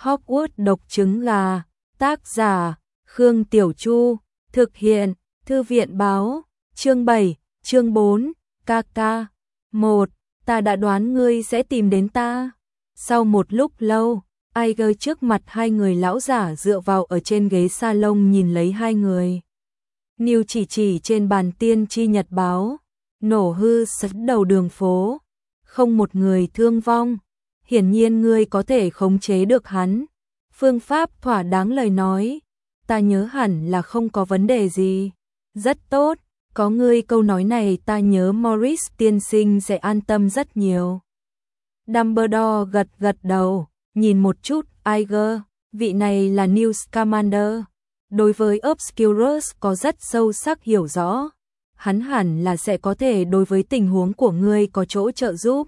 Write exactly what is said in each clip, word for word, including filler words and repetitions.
Hogwarts độc trứng gà, tác giả, Khương Tiểu Chu, thực hiện, Thư viện báo, chương bảy, chương bốn, ca ca. một. Ta đã đoán ngươi sẽ tìm đến ta. Sau một lúc lâu, Iger trước mặt hai người lão giả dựa vào ở trên ghế salon nhìn lấy hai người. Neil chỉ chỉ trên bàn tiên tri nhật báo, nổ hư sật đầu đường phố, không một người thương vong. Hiển nhiên ngươi có thể khống chế được hắn. Phương pháp thỏa đáng lời nói, ta nhớ hẳn là không có vấn đề gì. Rất tốt, có ngươi câu nói này ta nhớ Morris tiên sinh sẽ an tâm rất nhiều. Dumbledore gật gật đầu, nhìn một chút Iger, vị này là Newt Scamander. Đối với Obscurus có rất sâu sắc hiểu rõ, hắn hẳn là sẽ có thể đối với tình huống của ngươi có chỗ trợ giúp.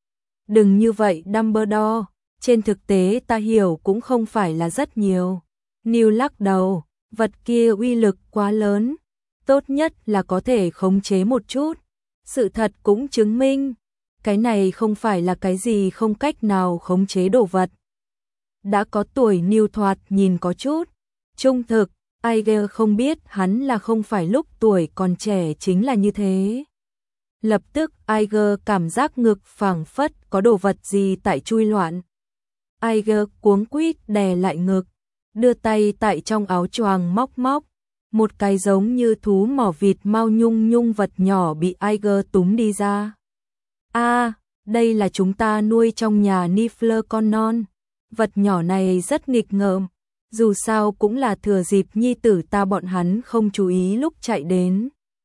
Đừng như vậy Dumbledore, trên thực tế ta hiểu cũng không phải là rất nhiều. Neil lắc đầu, vật kia uy lực quá lớn, tốt nhất là có thể khống chế một chút. Sự thật cũng chứng minh, cái này không phải là cái gì không cách nào khống chế đồ vật. Đã có tuổi Neil thoạt nhìn có chút trung thực, Iger không biết hắn là không phải lúc tuổi còn trẻ chính là như thế. Lập tức Iger cảm giác ngực phảng phất có đồ vật gì tại chui loạn. Iger cuống quýt đè lại ngực, đưa tay tại trong áo choàng móc móc, một cái giống như thú mỏ vịt mau nhung nhung vật nhỏ bị Iger túm đi ra. A, à, đây là chúng ta nuôi trong nhà Niffler con non. Vật nhỏ này rất nghịch ngợm, dù sao cũng là thừa dịp nhi tử ta bọn hắn không chú ý lúc chạy đến.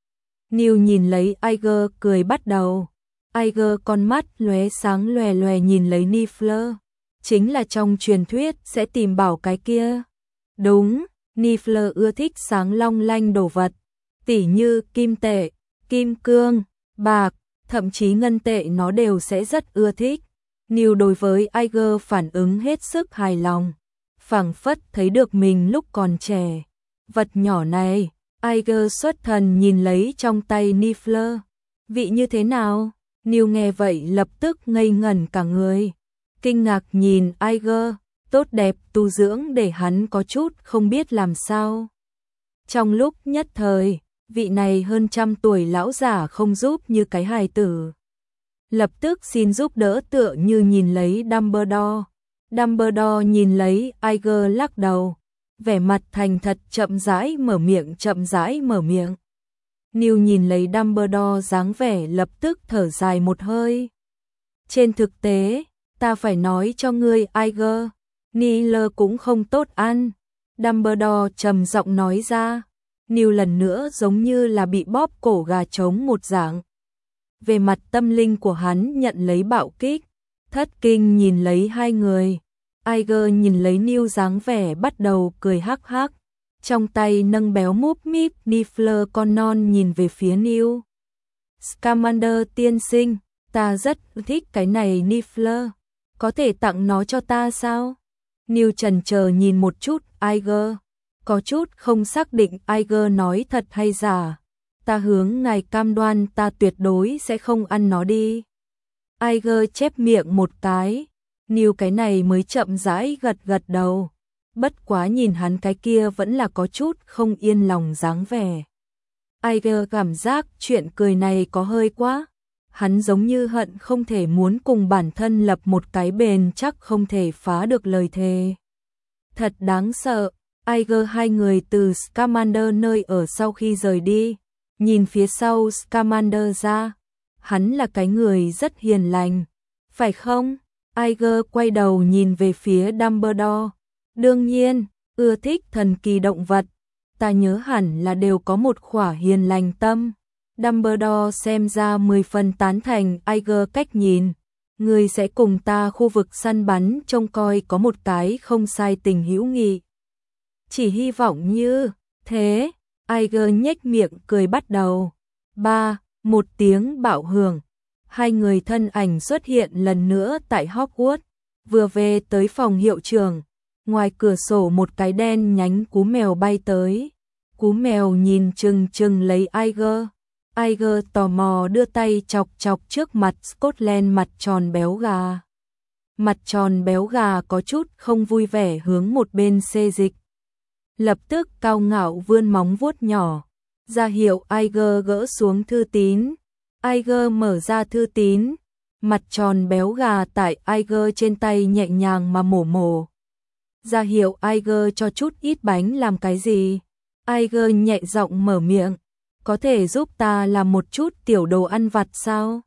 Neil nhìn lấy Iger cười bắt đầu. Iger con mắt lóe sáng lòe lòe nhìn lấy Niffler. Chính là trong truyền thuyết sẽ tìm bảo cái kia. Đúng, Niffler ưa thích sáng long lanh đồ vật, tỉ như kim tệ, kim cương, bạc, thậm chí ngân tệ nó đều sẽ rất ưa thích. Neil đối với Iger phản ứng hết sức hài lòng, phảng phất thấy được mình lúc còn trẻ. Vật nhỏ này, Iger xuất thần nhìn lấy trong tay Niffler. Vị như thế nào? Neil nghe vậy lập tức ngây ngẩn cả người. Kinh ngạc nhìn Iger, tốt đẹp tu dưỡng để hắn có chút không biết làm sao. Trong lúc nhất thời, vị này hơn trăm tuổi lão giả không giúp như cái hài tử. Lập tức xin giúp đỡ tựa như nhìn lấy Dumbledore. Dumbledore nhìn lấy Iger lắc đầu, vẻ mặt thành thật chậm rãi mở miệng chậm rãi mở miệng. Neil nhìn lấy Dumbledore dáng vẻ lập tức thở dài một hơi. Trên thực tế, ta phải nói cho ngươi Iger, Niffler cũng không tốt ăn. Dumbledore trầm giọng nói ra. Neil lần nữa giống như là bị bóp cổ gà trống một dạng. Về mặt tâm linh của hắn nhận lấy bạo kích, thất kinh nhìn lấy hai người. Iger nhìn lấy Neil dáng vẻ bắt đầu cười hắc hắc, trong tay nâng béo múp míp Niffler con non nhìn về phía Neil. Scamander tiên sinh, ta rất thích cái này Niffler, có thể tặng nó cho ta sao? Neil chần chờ nhìn một chút Iger, có chút không xác định Iger nói thật hay giả. Ta hướng ngài cam đoan ta tuyệt đối sẽ không ăn nó đi. Iger chép miệng một cái, Neil cái này mới chậm rãi gật gật đầu. Bất quá nhìn hắn cái kia vẫn là có chút không yên lòng dáng vẻ. Iger cảm giác chuyện cười này có hơi quá. Hắn giống như hận không thể muốn cùng bản thân lập một cái bền chắc không thể phá được lời thề. Thật đáng sợ. Iger hai người từ Scamander nơi ở sau khi rời đi, nhìn phía sau Scamander ra, hắn là cái người rất hiền lành, phải không? Iger quay đầu nhìn về phía Dumbledore. Đương nhiên, ưa thích thần kỳ động vật, ta nhớ hẳn là đều có một khỏa hiền lành tâm. Dumbledore xem ra mười phần tán thành Iger cách nhìn. Người sẽ cùng ta khu vực săn bắn trông coi có một cái không sai tình hữu nghị. Chỉ hy vọng như thế. Iger nhếch miệng cười bắt đầu. Ba, một tiếng bạo hưởng. Hai người thân ảnh xuất hiện lần nữa tại Hogwarts. Vừa về tới phòng hiệu trưởng, ngoài cửa sổ một cái đen nhánh cú mèo bay tới. Cú mèo nhìn chừng chừng lấy Iger. Iger tò mò đưa tay chọc chọc trước mặt Scotland mặt tròn béo gà. Mặt tròn béo gà có chút không vui vẻ hướng một bên xê dịch. Lập tức cao ngạo vươn móng vuốt nhỏ, ra hiệu Iger gỡ xuống thư tín. Iger mở ra thư tín, mặt tròn béo gà tại Iger trên tay nhẹ nhàng mà mổ mổ. Ra hiệu Iger cho chút ít bánh làm cái gì? Iger nhẹ giọng mở miệng, có thể giúp ta làm một chút tiểu đồ ăn vặt sao?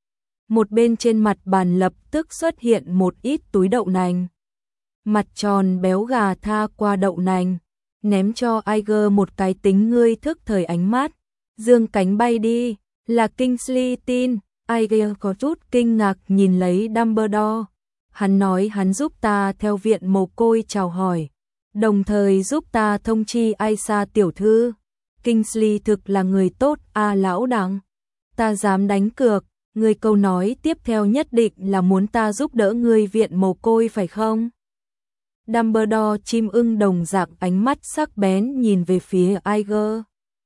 Một bên trên mặt bàn lập tức xuất hiện một ít túi đậu nành. Mặt tròn béo gà tha qua đậu nành, ném cho Iger một cái tính ngươi thức thời ánh mắt, dương cánh bay đi, là Kingsley tin. Iger có chút kinh ngạc nhìn lấy Dumbledore. Hắn nói hắn giúp ta theo viện mồ côi chào hỏi, đồng thời giúp ta thông chi Aisha tiểu thư. Kingsley thực là người tốt a lão đẳng. Ta dám đánh cược, ngươi câu nói tiếp theo nhất định là muốn ta giúp đỡ ngươi viện mồ côi phải không? Dumbledore chim ưng đồng dạng ánh mắt sắc bén nhìn về phía Iger.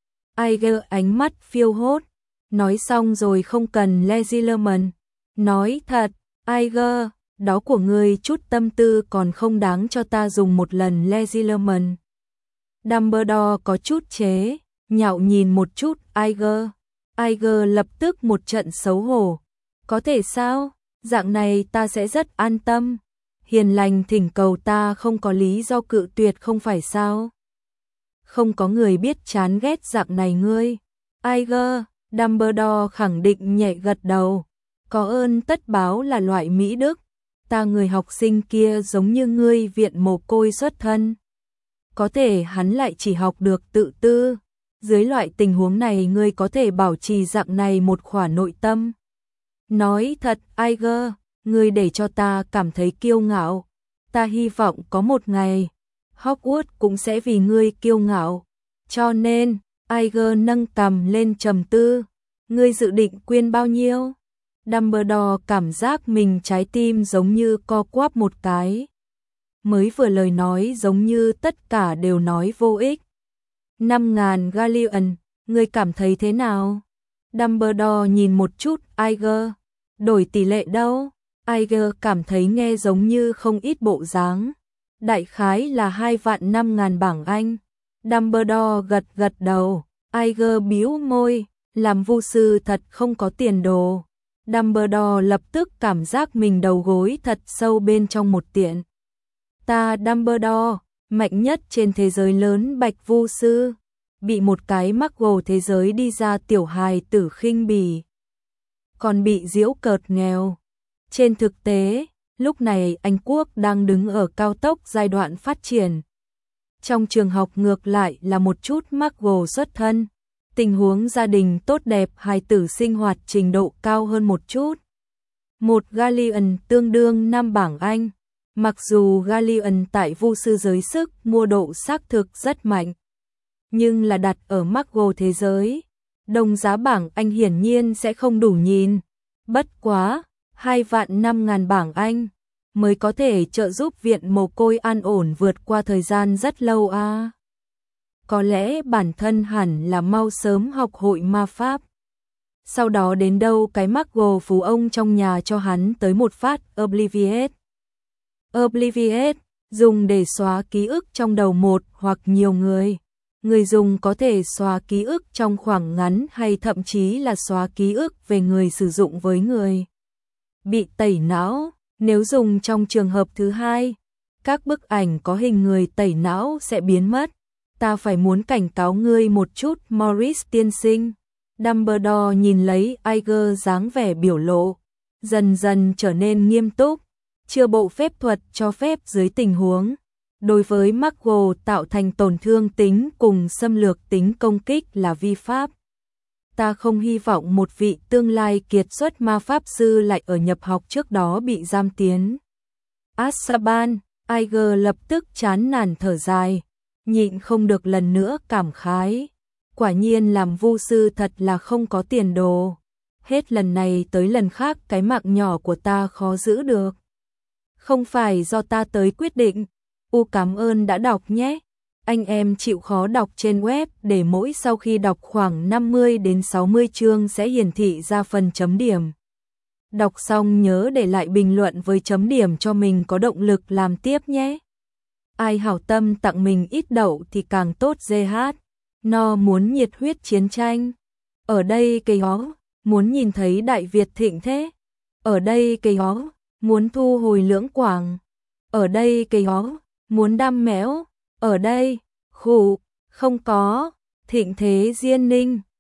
Iger ánh mắt phiêu hốt, nói xong rồi không cần Legilerman. Nói thật, Iger, đó của ngươi chút tâm tư còn không đáng cho ta dùng một lần Legilerman. Dumbledore có chút chế, nhạo nhìn một chút Iger. Iger lập tức một trận xấu hổ. Có thể sao? Dạng này ta sẽ rất an tâm. Hiền lành thỉnh cầu ta không có lý do cự tuyệt không phải sao? Không có người biết chán ghét dạng này ngươi. Iger, Dumbledore khẳng định nhẹ gật đầu. Có ơn tất báo là loại mỹ đức. Ta người học sinh kia giống như ngươi viện mồ côi xuất thân. Có thể hắn lại chỉ học được tự tư. Dưới loại tình huống này ngươi có thể bảo trì dạng này một khỏa nội tâm. Nói thật, Iger, ngươi để cho ta cảm thấy kiêu ngạo. Ta hy vọng có một ngày, Hogwarts cũng sẽ vì ngươi kiêu ngạo. Cho nên, Iger nâng cằm lên trầm tư. Ngươi dự định quyên bao nhiêu? Dumbledore cảm giác mình trái tim giống như co quắp một cái. Mới vừa lời nói giống như tất cả đều nói vô ích. Năm ngàn galleon, ngươi cảm thấy thế nào? Dumbledore nhìn một chút Iger. Đổi tỷ lệ đâu? Iger cảm thấy nghe giống như không ít bộ dáng. Đại khái là hai vạn năm ngàn bảng Anh. Dumbledore gật gật đầu. Iger bĩu môi, làm vu sư thật không có tiền đồ. Dumbledore lập tức cảm giác mình đầu gối thật sâu bên trong một tiện. Ta Dumbledore, mạnh nhất trên thế giới lớn bạch vu sư, bị một cái muggle thế giới đi ra tiểu hài tử khinh bỉ, còn bị giễu cợt nghèo. Trên thực tế, lúc này Anh Quốc đang đứng ở cao tốc giai đoạn phát triển. Trong trường học ngược lại là một chút muggle xuất thân, tình huống gia đình tốt đẹp, hài tử sinh hoạt trình độ cao hơn một chút. Một galleon tương đương năm bảng Anh. Mặc dù galleon tại vu sư giới sức mua độ xác thực rất mạnh, nhưng là đặt ở muggle thế giới, đồng giá bảng Anh hiển nhiên sẽ không đủ nhìn. Bất quá, hai vạn năm ngàn bảng Anh mới có thể trợ giúp viện mồ côi an ổn vượt qua thời gian rất lâu a. À. Có lẽ bản thân hẳn là mau sớm học hội ma pháp. Sau đó đến đâu cái muggle phú ông trong nhà cho hắn tới một phát Obliviate. Obliviate, dùng để xóa ký ức trong đầu một hoặc nhiều người. Người dùng có thể xóa ký ức trong khoảng ngắn hay thậm chí là xóa ký ức về người sử dụng với người bị tẩy não. Nếu dùng trong trường hợp thứ hai, các bức ảnh có hình người tẩy não sẽ biến mất. Ta phải muốn cảnh cáo ngươi một chút, Morris tiên sinh. Dumbledore nhìn lấy Iger dáng vẻ biểu lộ, dần dần trở nên nghiêm túc. Chưa bộ phép thuật cho phép dưới tình huống đối với muggle tạo thành tổn thương tính cùng xâm lược tính công kích là vi pháp. Ta không hy vọng một vị tương lai kiệt xuất ma pháp sư lại ở nhập học trước đó bị giam tiến Azkaban. Iger lập tức chán nản thở dài, nhịn không được lần nữa cảm khái. Quả nhiên làm vu sư thật là không có tiền đồ. Hết lần này tới lần khác cái mạng nhỏ của ta khó giữ được. Không phải do ta tới quyết định. U cảm ơn đã đọc nhé. Anh em chịu khó đọc trên web để mỗi sau khi đọc khoảng năm mươi đến sáu mươi chương sẽ hiển thị ra phần chấm điểm. Đọc xong nhớ để lại bình luận với chấm điểm cho mình có động lực làm tiếp nhé. Ai hảo tâm tặng mình ít đậu thì càng tốt. giê hát No muốn nhiệt huyết chiến tranh. Ở đây cây ó, muốn nhìn thấy Đại Việt thịnh thế. Ở đây cây ó, muốn thu hồi Lưỡng Quảng. Ở đây cây ó, muốn đam mẽo. Ở đây, khụ, không có, thịnh thế Diên Ninh.